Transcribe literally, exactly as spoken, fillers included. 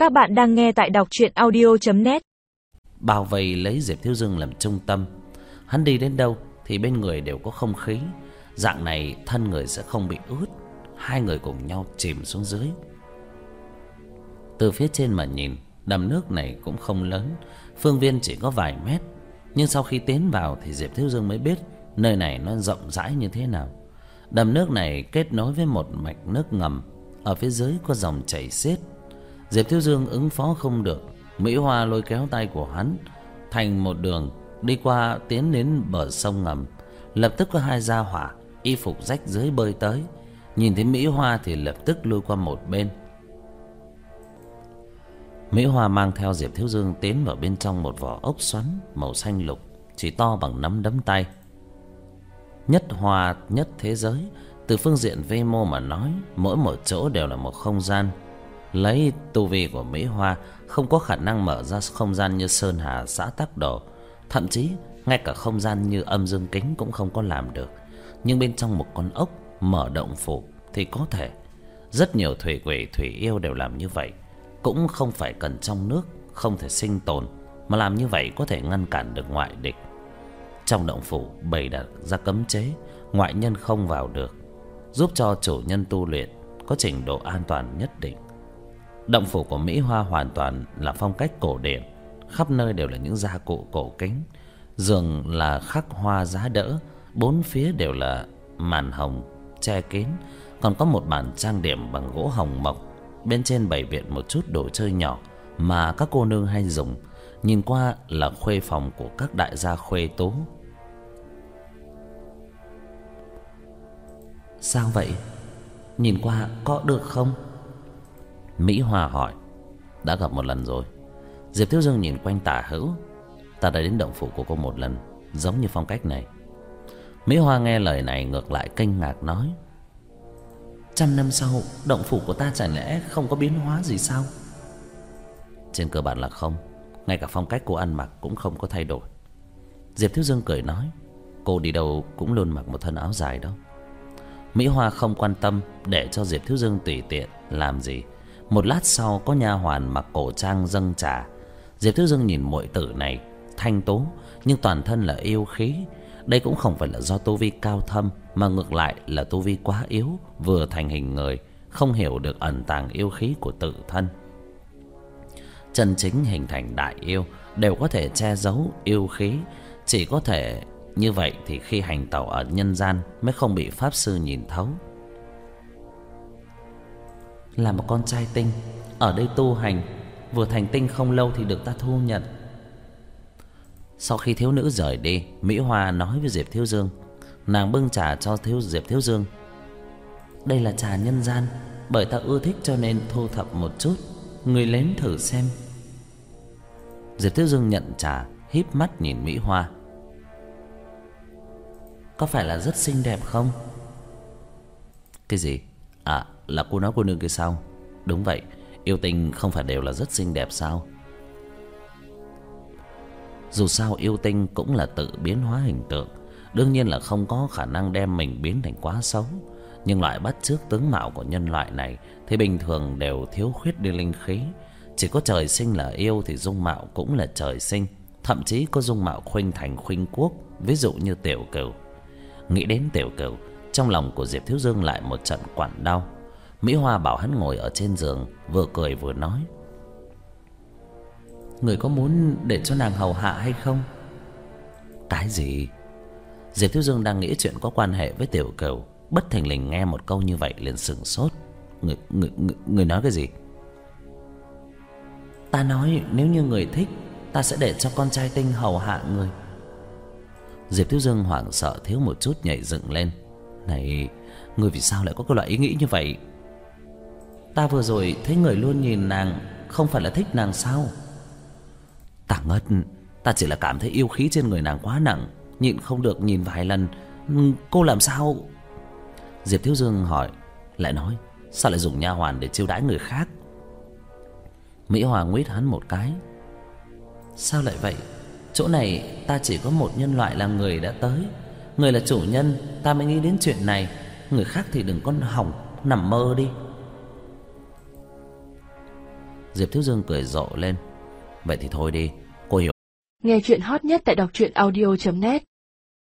Các bạn đang nghe tại đọc truyện audio chấm net. Bao vây lấy Diệp Thiếu Dương làm trung tâm. Hắn đi đến đâu thì bên người đều có không khí. Dạng này thân người sẽ không bị ướt. Hai người cùng nhau chìm xuống dưới. Từ phía trên mà nhìn, đầm nước này cũng không lớn, phương viên chỉ có vài mét. Nhưng sau khi tiến vào thì Diệp Thiếu Dương mới biết nơi này nó rộng rãi như thế nào. Đầm nước này kết nối với một mạch nước ngầm, ở phía dưới có dòng chảy xiết. Diệp Thiếu Dương ứng phó không được, Mỹ Hoa lôi kéo tay của hắn thành một đường đi qua, tiến đến bờ sông ngầm. Lập tức có hai gia hỏa y phục rách rưới bơi tới, nhìn thấy Mỹ Hoa thì lập tức lui qua một bên. Mỹ Hoa mang theo Diệp Thiếu Dương tiến vào bên trong một vỏ ốc xoắn màu xanh lục, chỉ to bằng nắm đấm tay. Nhất hoa nhất thế giới. Từ phương diện vi mô mà nói, mỗi một chỗ đều là một không gian. Lấy tu vi của Mỹ Hoa, không có khả năng mở ra không gian như Sơn Hà xã Tắc Đồ. Thậm chí ngay cả không gian như Âm Dương Kính cũng không có làm được. Nhưng bên trong một con ốc mở động phủ thì có thể. Rất nhiều thủy quỷ thủy yêu đều làm như vậy. Cũng không phải cần trong nước không thể sinh tồn, mà làm như vậy có thể ngăn cản được ngoại địch. Trong động phủ bày đặt ra cấm chế, ngoại nhân không vào được, giúp cho chủ nhân tu luyện có trình độ an toàn nhất định. Động phủ của Mỹ Hoa hoàn toàn là phong cách cổ điển, khắp nơi đều là những gia cụ cổ kính. Giường là khắc hoa giá đỡ, bốn phía đều là màn hồng che kín, còn có một bàn trang điểm bằng gỗ hồng mộc. Bên trên bày biện một chút đồ chơi nhỏ mà các cô nương hay dùng, nhìn qua là khuê phòng của các đại gia khuê tú. Sao vậy? Nhìn qua có được không? Mỹ Hoa hỏi. Đã gặp một lần rồi. Diệp Thiếu Dương nhìn quanh tả hữu. Ta đã đến động phủ của cô một lần, giống như phong cách này. Mỹ Hoa nghe lời này ngược lại kinh ngạc nói. Trăm năm sau, động phủ của ta chẳng lẽ không có biến hóa gì sao? Trên cơ bản là không. Ngay cả phong cách cô ăn mặc cũng không có thay đổi. Diệp Thiếu Dương cười nói. Cô đi đâu cũng luôn mặc một thân áo dài đó. Mỹ Hoa không quan tâm, để cho Diệp Thiếu Dương tùy tiện làm gì. Một lát sau có nha hoàn mặc cổ trang dâng trà. Diệp Thiếu Dương nhìn muội tử này thanh tú nhưng toàn thân là yêu khí. Đây cũng không phải là do tu vi cao thâm, mà ngược lại là tu vi quá yếu, vừa thành hình người, không hiểu được ẩn tàng yêu khí của tự thân. Chân chính hình thành đại yêu đều có thể che giấu yêu khí, chỉ có thể như vậy thì khi hành tẩu ở nhân gian mới không bị pháp sư nhìn thấu. Là một con trai tinh, ở đây tu hành, vừa thành tinh không lâu thì được ta thu nhận. Sau khi thiếu nữ rời đi, Mỹ Hoa nói với Diệp Thiếu Dương. Nàng bưng trà cho thiếu Diệp Thiếu Dương. Đây là trà nhân gian, bởi ta ưa thích cho nên thu thập một chút, người nếm thử xem. Diệp Thiếu Dương nhận trà, híp mắt nhìn Mỹ Hoa. Có phải là rất xinh đẹp không? Cái gì? À, là cô nói cô nương kia sao? Đúng vậy, yêu tinh không phải đều là rất xinh đẹp sao? Dù sao yêu tinh cũng là tự biến hóa hình tượng, đương nhiên là không có khả năng đem mình biến thành quá xấu. Nhưng loại bắt chước tướng mạo của nhân loại này thì bình thường đều thiếu khuyết đi linh khí. Chỉ có trời sinh là yêu thì dung mạo cũng là trời sinh, thậm chí có dung mạo khuynh thành khuynh quốc, ví dụ như Tiểu Cửu. Nghĩ đến Tiểu Cửu, trong lòng của Diệp Thiếu Dương lại một trận quặn đau. Mỹ Hoa bảo hắn ngồi ở trên giường, vừa cười vừa nói. Người có muốn để cho nàng hầu hạ hay không? Cái gì? Diệp Thiếu Dương đang nghĩ chuyện có quan hệ với Tiểu Cửu, bất thình lình nghe một câu như vậy liền sửng sốt. Người, người, người, người nói cái gì? Ta nói nếu như người thích, ta sẽ để cho con trai tinh hầu hạ người. Diệp Thiếu Dương hoảng sợ thiếu một chút nhảy dựng lên. Này, người vì sao lại có cái loại ý nghĩ như vậy? Ta vừa rồi thấy người luôn nhìn nàng, không phải là thích nàng sao? Ta ngất, ta chỉ là cảm thấy yêu khí trên người nàng quá nặng, nhịn không được nhìn vài lần. Cô làm sao? Diệp Thiếu Dương hỏi, lại nói, sao lại dùng nha hoàn để chiêu đãi người khác? Mỹ Hoa nguyết hắn một cái. Sao lại vậy? Chỗ này ta chỉ có một nhân loại là người đã tới, người là chủ nhân, ta mới nghĩ đến chuyện này. Người khác thì đừng có hỏng nằm mơ đi. Diệp Thiếu Dương cười rộ lên. Vậy thì thôi đi, cô hiểu. Nghe chuyện hot nhất tại đọc truyện audio chấm net.